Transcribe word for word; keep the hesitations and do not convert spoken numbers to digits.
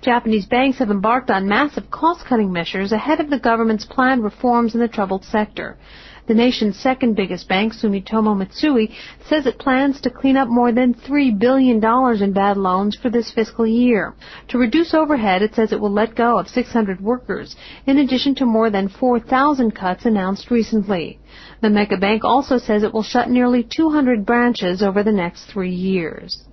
Japanese banks have embarked on massive cost-cutting measures ahead of the government's planned reforms in the troubled sector. The nation's second biggest bank, Sumitomo Mitsui, says it plans to clean up more than three billion dollars in bad loans for this fiscal year. To reduce overhead, it says it will let go of six hundred workers, in addition to more than four thousand cuts announced recently. The mega bank also says it will shut nearly two hundred branches over the next three years.